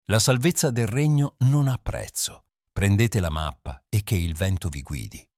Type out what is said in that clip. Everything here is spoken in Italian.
La salvezza del regno non ha prezzo. Prendete la mappa e che il vento vi guidi.